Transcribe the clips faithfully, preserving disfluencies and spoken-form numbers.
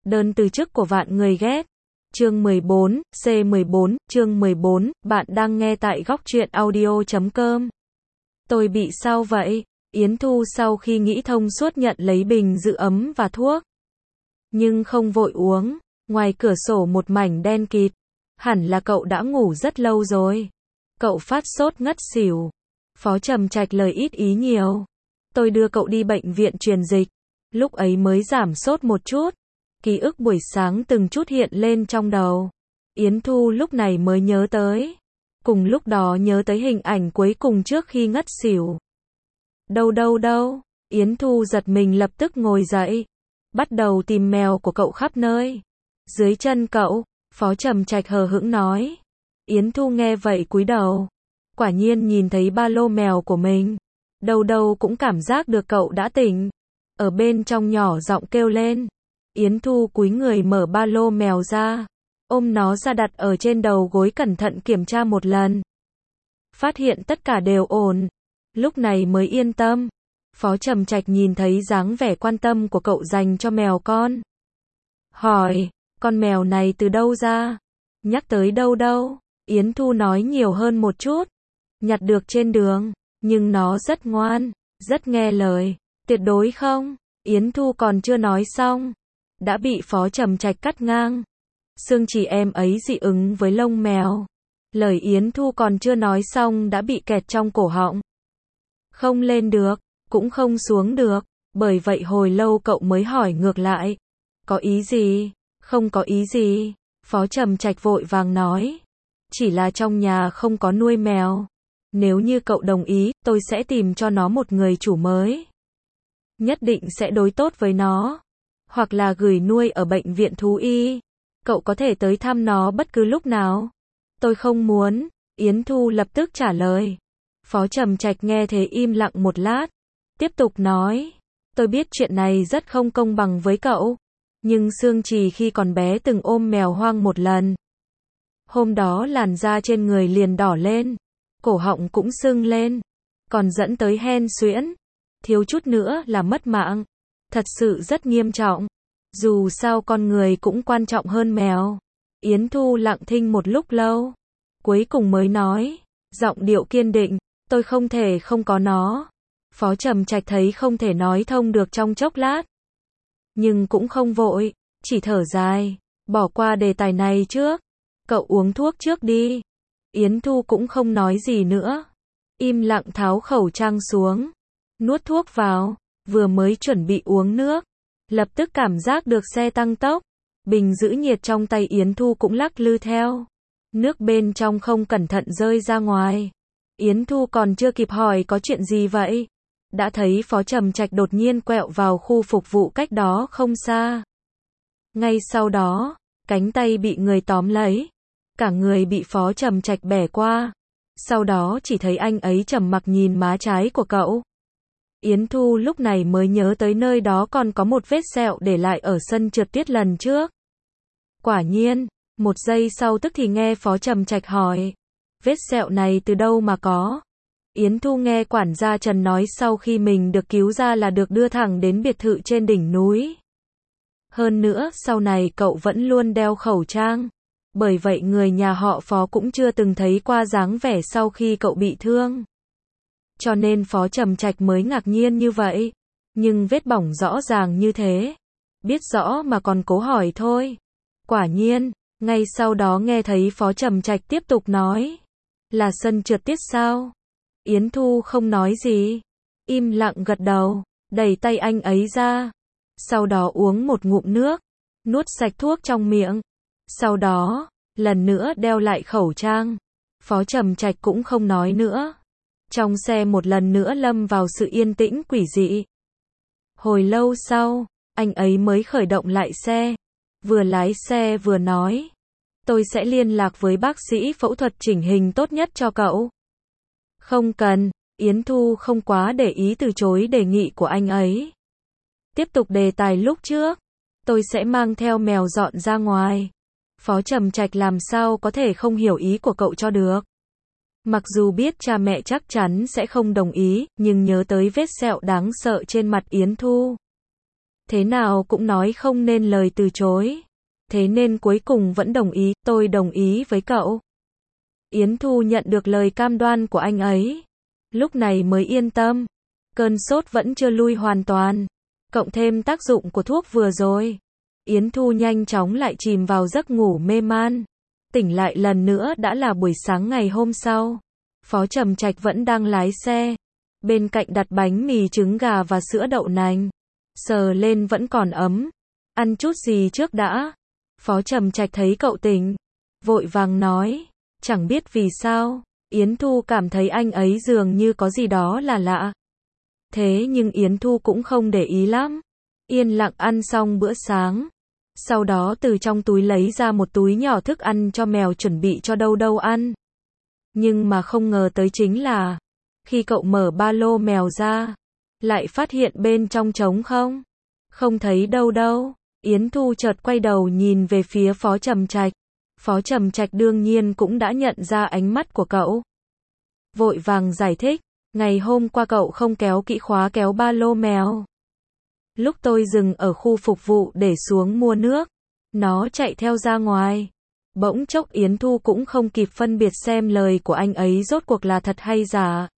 Đơn từ chức của vạn người ghét. Chương mười bốn, C mười bốn, chương mười bốn, bạn đang nghe tại góc truyện audio chấm com. Tôi bị sao vậy? Yến Thu sau khi nghĩ thông suốt nhận lấy bình giữ ấm và thuốc. Nhưng không vội uống, ngoài cửa sổ một mảnh đen kịt. Hẳn là cậu đã ngủ rất lâu rồi. Cậu phát sốt ngất xỉu. Phó Trầm Trạch lời ít ý nhiều. Tôi đưa cậu đi bệnh viện truyền dịch. Lúc ấy mới giảm sốt một chút. Ký ức buổi sáng từng chút hiện lên trong đầu. Yến Thu lúc này mới nhớ tới. Cùng lúc đó nhớ tới hình ảnh cuối cùng trước khi ngất xỉu. Đâu đâu đâu. Yến Thu giật mình lập tức ngồi dậy. Bắt đầu tìm mèo của cậu khắp nơi. Dưới chân cậu, Phó Trầm Trạch hờ hững nói. Yến Thu nghe vậy cúi đầu. Quả nhiên nhìn thấy ba lô mèo của mình. Đâu đâu cũng cảm giác được cậu đã tỉnh. Ở bên trong nhỏ giọng kêu lên. Yến Thu cúi người mở ba lô mèo ra. Ôm nó ra đặt ở trên đầu gối cẩn thận kiểm tra một lần. Phát hiện tất cả đều ổn. Lúc này mới yên tâm. Phó Trầm Trạch nhìn thấy dáng vẻ quan tâm của cậu dành cho mèo con. Hỏi, con mèo này từ đâu ra? Nhắc tới đâu đâu? Yến Thu nói nhiều hơn một chút. Nhặt được trên đường, nhưng nó rất ngoan, rất nghe lời. Tuyệt đối không? Yến Thu còn chưa nói xong. Đã bị Phó Trầm Trạch cắt ngang. Xương chỉ em ấy dị ứng với lông mèo. Lời Yến Thu còn chưa nói xong đã bị kẹt trong cổ họng. Không lên được, cũng không xuống được. Bởi vậy hồi lâu cậu mới hỏi ngược lại. Có ý gì? Không có ý gì. Phó Trầm Trạch vội vàng nói. Chỉ là trong nhà không có nuôi mèo. Nếu như cậu đồng ý, tôi sẽ tìm cho nó một người chủ mới. Nhất định sẽ đối tốt với nó. Hoặc là gửi nuôi ở bệnh viện thú y. Cậu có thể tới thăm nó bất cứ lúc nào. Tôi không muốn. Yến Thu lập tức trả lời. Phó Trầm Trạch nghe thế im lặng một lát. Tiếp tục nói. Tôi biết chuyện này rất không công bằng với cậu. Nhưng Sương Trì khi còn bé từng ôm mèo hoang một lần. Hôm đó làn da trên người liền đỏ lên. Cổ họng cũng sưng lên. Còn dẫn tới hen suyễn. Thiếu chút nữa là mất mạng. Thật sự rất nghiêm trọng. Dù sao con người cũng quan trọng hơn mèo. Yến Thu lặng thinh một lúc lâu. Cuối cùng mới nói. Giọng điệu kiên định. Tôi không thể không có nó. Phó Trầm Trạch thấy không thể nói thông được trong chốc lát. Nhưng cũng không vội. Chỉ thở dài. Bỏ qua đề tài này trước. Cậu uống thuốc trước đi. Yến Thu cũng không nói gì nữa. Im lặng tháo khẩu trang xuống. Nuốt thuốc vào. Vừa mới chuẩn bị uống nước. Lập tức cảm giác được xe tăng tốc. Bình giữ nhiệt trong tay Yến Thu cũng lắc lư theo. Nước bên trong không cẩn thận rơi ra ngoài. Yến Thu còn chưa kịp hỏi có chuyện gì vậy. Đã thấy Phó Trầm Trạch đột nhiên quẹo vào khu phục vụ cách đó không xa. Ngay sau đó, cánh tay bị người tóm lấy. Cả người bị Phó Trầm Trạch bẻ qua. Sau đó chỉ thấy anh ấy trầm mặc nhìn má trái của cậu. Yến Thu lúc này mới nhớ tới nơi đó còn có một vết sẹo để lại ở sân trượt tuyết lần trước. Quả nhiên, một giây sau tức thì nghe Phó Trầm Trạch hỏi. Vết sẹo này từ đâu mà có? Yến Thu nghe quản gia Trần nói sau khi mình được cứu ra là được đưa thẳng đến biệt thự trên đỉnh núi. Hơn nữa, sau này cậu vẫn luôn đeo khẩu trang. Bởi vậy người nhà họ Phó cũng chưa từng thấy qua dáng vẻ sau khi cậu bị thương. Cho nên Phó Trầm Trạch mới ngạc nhiên như vậy. Nhưng vết bỏng rõ ràng như thế. Biết rõ mà còn cố hỏi thôi. Quả nhiên, ngay sau đó nghe thấy Phó Trầm Trạch tiếp tục nói. Là sân trượt tuyết sao? Yến Thu không nói gì. Im lặng gật đầu, đẩy tay anh ấy ra. Sau đó uống một ngụm nước. Nuốt sạch thuốc trong miệng. Sau đó, lần nữa đeo lại khẩu trang. Phó Trầm Trạch cũng không nói nữa. Trong xe một lần nữa lâm vào sự yên tĩnh quỷ dị. Hồi lâu sau, anh ấy mới khởi động lại xe. Vừa lái xe vừa nói. Tôi sẽ liên lạc với bác sĩ phẫu thuật chỉnh hình tốt nhất cho cậu. Không cần, Yến Thu không quá để ý từ chối đề nghị của anh ấy. Tiếp tục đề tài lúc trước. Tôi sẽ mang theo mèo dọn ra ngoài. Phó Trầm Trạch làm sao có thể không hiểu ý của cậu cho được. Mặc dù biết cha mẹ chắc chắn sẽ không đồng ý, nhưng nhớ tới vết sẹo đáng sợ trên mặt Yến Thu. thế nào cũng nói không nên lời từ chối. Thế nên cuối cùng vẫn đồng ý, tôi đồng ý với cậu. Yến Thu nhận được lời cam đoan của anh ấy. Lúc này mới yên tâm. Cơn sốt vẫn chưa lui hoàn toàn. Cộng thêm tác dụng của thuốc vừa rồi. Yến Thu nhanh chóng lại chìm vào giấc ngủ mê man. Tỉnh lại lần nữa đã là buổi sáng ngày hôm sau. Phó Trầm Trạch vẫn đang lái xe. Bên cạnh đặt bánh mì trứng gà và sữa đậu nành. Sờ lên vẫn còn ấm. Ăn chút gì trước đã. Phó Trầm Trạch thấy cậu tỉnh. Vội vàng nói. Chẳng biết vì sao. Yến Thu cảm thấy anh ấy dường như có gì đó là lạ. Thế nhưng Yến Thu cũng không để ý lắm. Yên lặng ăn xong bữa sáng. Sau đó từ trong túi lấy ra một túi nhỏ thức ăn cho mèo chuẩn bị cho Đâu Đâu ăn. Nhưng mà không ngờ tới chính là, khi cậu mở ba lô mèo ra, lại phát hiện bên trong trống không. Không thấy Đâu Đâu. Yến Thu chợt quay đầu nhìn về phía Phó Trầm Trạch. Phó Trầm Trạch đương nhiên cũng đã nhận ra ánh mắt của cậu. Vội vàng giải thích, ngày hôm qua cậu không kéo kỹ khóa kéo ba lô mèo. Lúc tôi dừng ở khu phục vụ để xuống mua nước, nó chạy theo ra ngoài. Bỗng chốc Yến Thu cũng không kịp phân biệt xem lời của anh ấy rốt cuộc là thật hay giả.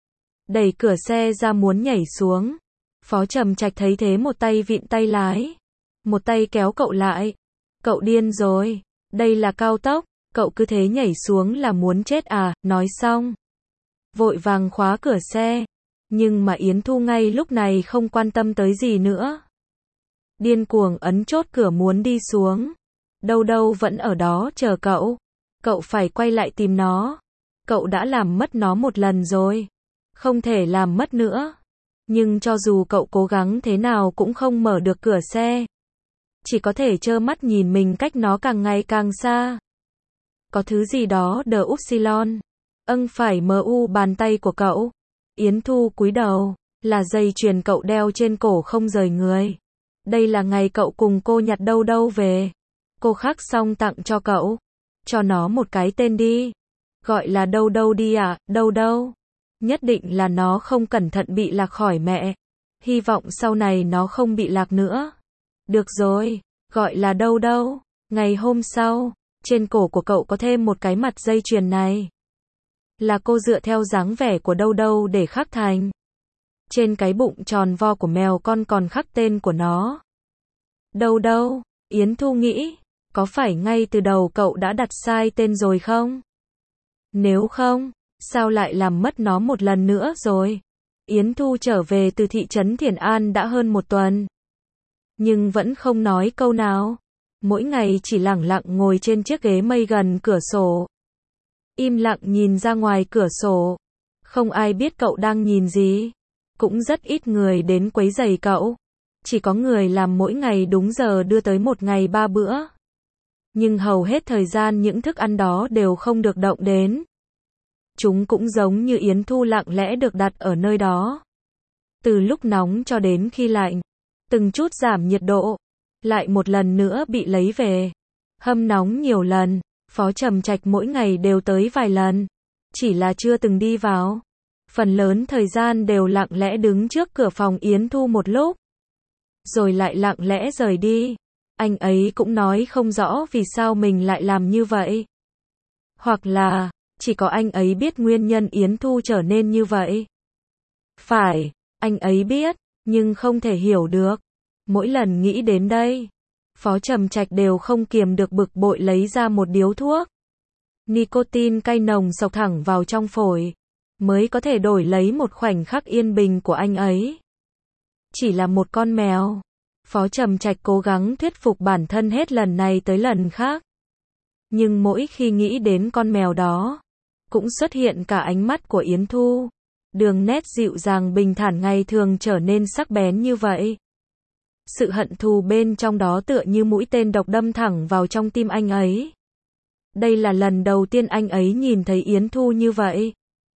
Đẩy cửa xe ra muốn nhảy xuống. Phó Trầm Trạch thấy thế một tay vịn tay lái, một tay kéo cậu lại. Cậu điên rồi, đây là cao tốc, cậu cứ thế nhảy xuống là muốn chết à, nói xong. Vội vàng khóa cửa xe. Nhưng mà Yến Thu ngay lúc này không quan tâm tới gì nữa. Điên cuồng ấn chốt cửa muốn đi xuống. Đâu Đâu vẫn ở đó chờ cậu. Cậu phải quay lại tìm nó. Cậu đã làm mất nó một lần rồi. Không thể làm mất nữa. Nhưng cho dù cậu cố gắng thế nào cũng không mở được cửa xe. Chỉ có thể trơ mắt nhìn mình cách nó càng ngày càng xa. Có thứ gì đó đờ upsilon. Âng phải mu bàn tay của cậu. Yến Thu cúi đầu, là dây chuyền cậu đeo trên cổ không rời người. Đây là ngày cậu cùng cô nhặt Đâu Đâu về. Cô khắc xong tặng cho cậu. Cho nó một cái tên đi. Gọi là Đâu Đâu đi ạ, à, Đâu Đâu. Nhất định là nó không cẩn thận bị lạc khỏi mẹ. Hy vọng sau này nó không bị lạc nữa. Được rồi, gọi là Đâu Đâu. Ngày hôm sau, trên cổ của cậu có thêm một cái mặt dây chuyền này. Là cô dựa theo dáng vẻ của Đâu Đâu để khắc thành. Trên cái bụng tròn vo của mèo con còn khắc tên của nó. Đâu Đâu, Yến Thu nghĩ, có phải ngay từ đầu cậu đã đặt sai tên rồi không? Nếu không, sao lại làm mất nó một lần nữa rồi? Yến Thu trở về từ thị trấn Thiền An đã hơn một tuần. Nhưng vẫn không nói câu nào. Mỗi ngày chỉ lẳng lặng ngồi trên chiếc ghế mây gần cửa sổ. Im lặng nhìn ra ngoài cửa sổ. Không ai biết cậu đang nhìn gì. Cũng rất ít người đến quấy rầy cậu. Chỉ có người làm mỗi ngày đúng giờ đưa tới một ngày ba bữa. Nhưng hầu hết thời gian những thức ăn đó đều không được động đến. Chúng cũng giống như Yến Thu lặng lẽ được đặt ở nơi đó. Từ lúc nóng cho đến khi lạnh. Từng chút giảm nhiệt độ. Lại một lần nữa bị lấy về. Hâm nóng nhiều lần. Phó Trầm Trạch mỗi ngày đều tới vài lần. Chỉ là chưa từng đi vào. Phần lớn thời gian đều lặng lẽ đứng trước cửa phòng Yến Thu một lúc. Rồi lại lặng lẽ rời đi. Anh ấy cũng nói không rõ vì sao mình lại làm như vậy. Hoặc là, chỉ có anh ấy biết nguyên nhân Yến Thu trở nên như vậy. Phải, anh ấy biết, nhưng không thể hiểu được. Mỗi lần nghĩ đến đây, Phó Trầm Trạch đều không kiềm được bực bội lấy ra một điếu thuốc. Nicotine cay nồng xộc thẳng vào trong phổi, mới có thể đổi lấy một khoảnh khắc yên bình của anh ấy. Chỉ là một con mèo. Phó Trầm Trạch cố gắng thuyết phục bản thân hết lần này tới lần khác. Nhưng mỗi khi nghĩ đến con mèo đó, cũng xuất hiện cả ánh mắt của Yến Thu. Đường nét dịu dàng bình thản ngày thường trở nên sắc bén như vậy. Sự hận thù bên trong đó tựa như mũi tên độc đâm thẳng vào trong tim anh ấy. Đây là lần đầu tiên anh ấy nhìn thấy Yến Thu như vậy.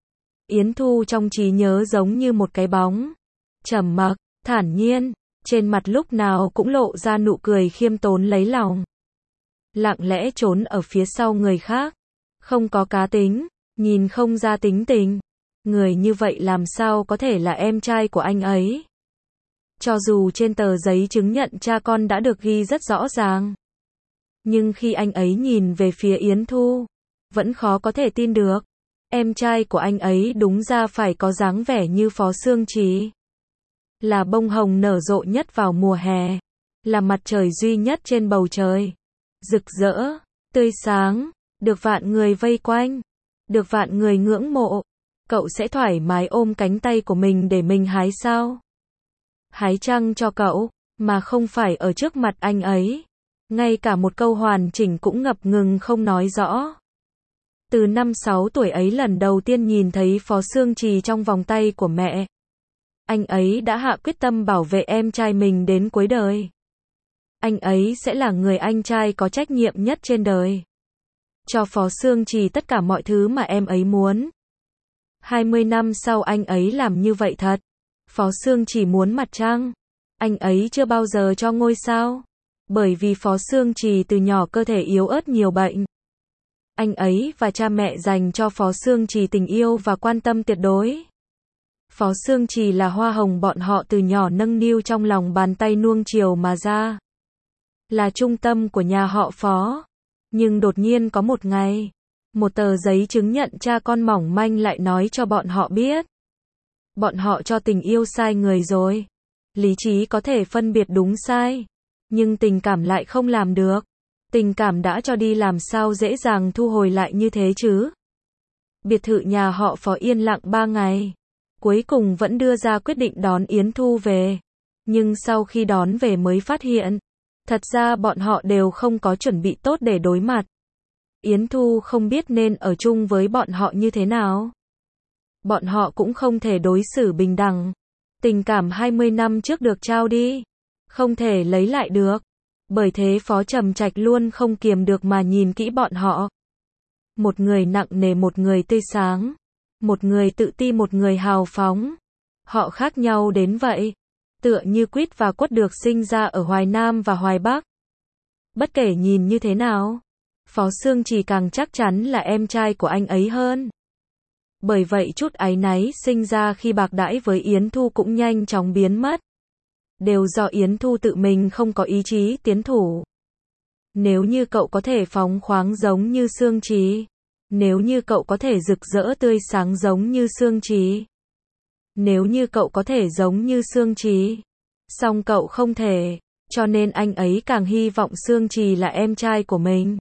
Yến Thu trong trí nhớ giống như một cái bóng. Trầm mặc, thản nhiên, trên mặt lúc nào cũng lộ ra nụ cười khiêm tốn lấy lòng. Lặng lẽ trốn ở phía sau người khác. Không có cá tính, nhìn không ra tính tình. Người như vậy làm sao có thể là em trai của anh ấy? Cho dù trên tờ giấy chứng nhận cha con đã được ghi rất rõ ràng. Nhưng khi anh ấy nhìn về phía Yến Thu, vẫn khó có thể tin được. Em trai của anh ấy đúng ra phải có dáng vẻ như Phó Sương Trì. Là bông hồng nở rộ nhất vào mùa hè. Là mặt trời duy nhất trên bầu trời. Rực rỡ, tươi sáng, được vạn người vây quanh, được vạn người ngưỡng mộ. Cậu sẽ thoải mái ôm cánh tay của mình để mình hái sao? Hái chăng cho cậu, mà không phải ở trước mặt anh ấy. Ngay cả một câu hoàn chỉnh cũng ngập ngừng không nói rõ. Từ năm sáu tuổi ấy lần đầu tiên nhìn thấy Phó Sương Trì trong vòng tay của mẹ. Anh ấy đã hạ quyết tâm bảo vệ em trai mình đến cuối đời. Anh ấy sẽ là người anh trai có trách nhiệm nhất trên đời. Cho Phó Sương Trì tất cả mọi thứ mà em ấy muốn. hai mươi năm sau anh ấy làm như vậy thật. Phó Sương Trì muốn mặt trăng. Anh ấy chưa bao giờ cho ngôi sao. Bởi vì Phó Sương Trì từ nhỏ cơ thể yếu ớt nhiều bệnh. Anh ấy và cha mẹ dành cho Phó Sương Trì tình yêu và quan tâm tuyệt đối. Phó Sương Trì là hoa hồng bọn họ từ nhỏ nâng niu trong lòng bàn tay nuông chiều mà ra. Là trung tâm của nhà họ Phó. Nhưng đột nhiên có một ngày, một tờ giấy chứng nhận cha con mỏng manh lại nói cho bọn họ biết. Bọn họ cho tình yêu sai người rồi. Lý trí có thể phân biệt đúng sai. Nhưng tình cảm lại không làm được. Tình cảm đã cho đi làm sao dễ dàng thu hồi lại như thế chứ. Biệt thự nhà họ Phó yên lặng ba ngày. Cuối cùng vẫn đưa ra quyết định đón Yến Thu về. Nhưng sau khi đón về mới phát hiện. Thật ra bọn họ đều không có chuẩn bị tốt để đối mặt. Yến Thu không biết nên ở chung với bọn họ như thế nào. Bọn họ cũng không thể đối xử bình đẳng. Tình cảm hai mươi năm trước được trao đi. Không thể lấy lại được. Bởi thế Phó Trầm Trạch luôn không kiềm được mà nhìn kỹ bọn họ. Một người nặng nề, một người tươi sáng. Một người tự ti, một người hào phóng. Họ khác nhau đến vậy. Tựa như quýt và quất được sinh ra ở Hoài Nam và Hoài Bắc. Bất kể nhìn như thế nào, Phó Sương Trì càng chắc chắn là em trai của anh ấy hơn. Bởi vậy chút áy náy sinh ra khi bạc đãi với Yến Thu cũng nhanh chóng biến mất. Đều do Yến Thu tự mình không có ý chí tiến thủ. Nếu như cậu có thể phóng khoáng giống như Sương Trì. Nếu như cậu có thể rực rỡ tươi sáng giống như Sương Trì. Nếu như cậu có thể giống như Sương Trì. Song cậu không thể, cho nên anh ấy càng hy vọng Sương Trì là em trai của mình.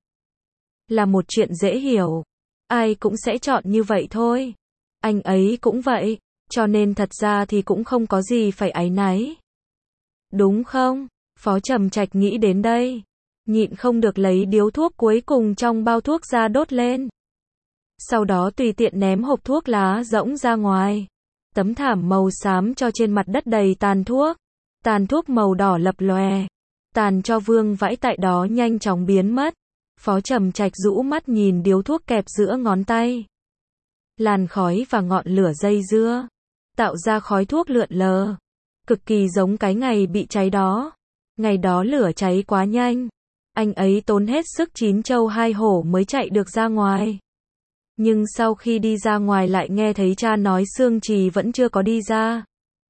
Là một chuyện dễ hiểu. Ai cũng sẽ chọn như vậy thôi. Anh ấy cũng vậy, cho nên thật ra thì cũng không có gì phải áy náy. Đúng không? Phó Trầm Trạch nghĩ đến đây. Nhịn không được lấy điếu thuốc cuối cùng trong bao thuốc ra đốt lên. Sau đó tùy tiện ném hộp thuốc lá rỗng ra ngoài. Tấm thảm màu xám cho trên mặt đất đầy tàn thuốc. Tàn thuốc màu đỏ lập lòe. Tàn cho vương vãi tại đó nhanh chóng biến mất. Phó Trầm Trạch rũ mắt nhìn điếu thuốc kẹp giữa ngón tay. Làn khói và ngọn lửa dây dưa. Tạo ra khói thuốc lượn lờ. Cực kỳ giống cái ngày bị cháy đó. Ngày đó lửa cháy quá nhanh. Anh ấy tốn hết sức chín châu hai hổ mới chạy được ra ngoài. Nhưng sau khi đi ra ngoài lại nghe thấy cha nói Sương Trì vẫn chưa có đi ra.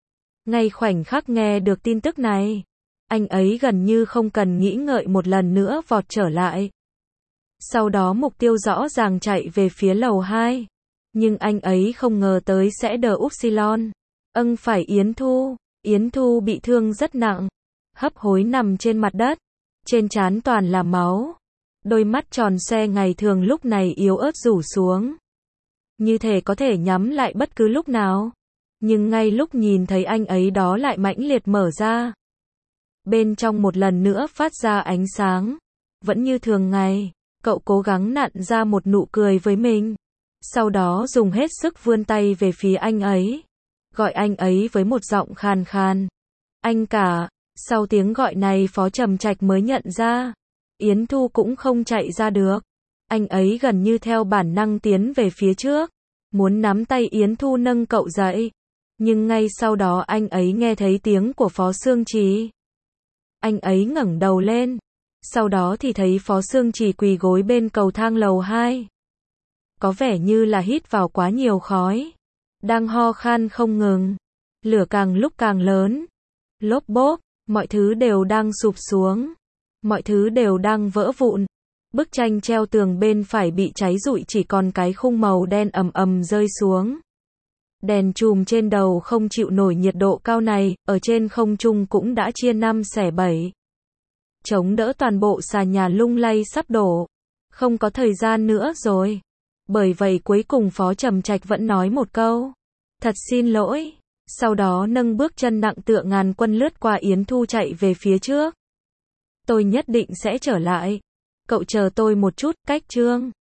Ngay khoảnh khắc nghe được tin tức này, anh ấy gần như không cần nghĩ ngợi một lần nữa vọt trở lại. Sau đó mục tiêu rõ ràng chạy về phía lầu hai. Nhưng anh ấy không ngờ tới sẽ đờ Upsilon. Âng phải Yến Thu. Yến Thu bị thương rất nặng. Hấp hối nằm trên mặt đất. Trên trán toàn là máu. Đôi mắt tròn xoe ngày thường lúc này yếu ớt rủ xuống. Như thể có thể nhắm lại bất cứ lúc nào. Nhưng ngay lúc nhìn thấy anh ấy đó lại mãnh liệt mở ra. Bên trong một lần nữa phát ra ánh sáng. Vẫn như thường ngày, cậu cố gắng nặn ra một nụ cười với mình. Sau đó dùng hết sức vươn tay về phía anh ấy. Gọi anh ấy với một giọng khàn khàn. Anh cả. Sau tiếng gọi này Phó Trầm Trạch mới nhận ra. Yến Thu cũng không chạy ra được. Anh ấy gần như theo bản năng tiến về phía trước. Muốn nắm tay Yến Thu nâng cậu dậy. Nhưng ngay sau đó anh ấy nghe thấy tiếng của Phó Sương Trì. Anh ấy ngẩng đầu lên. Sau đó thì thấy Phó Sương Trì quỳ gối bên cầu thang lầu hai. Có vẻ như là hít vào quá nhiều khói. Đang ho khan không ngừng. Lửa càng lúc càng lớn. Lốp bốp, mọi thứ đều đang sụp xuống. Mọi thứ đều đang vỡ vụn. Bức tranh treo tường bên phải bị cháy rụi, chỉ còn cái khung màu đen ầm ầm rơi xuống. Đèn chùm trên đầu không chịu nổi nhiệt độ cao này, ở trên không trung cũng đã chia năm xẻ bảy. Chống đỡ toàn bộ xà nhà lung lay sắp đổ. Không có thời gian nữa rồi. Bởi vậy cuối cùng Phó Trầm Trạch vẫn nói một câu. Thật xin lỗi. Sau đó nâng bước chân nặng tựa ngàn quân lướt qua Yến Thu chạy về phía trước. Tôi nhất định sẽ trở lại. Cậu chờ tôi một chút, cách Trương.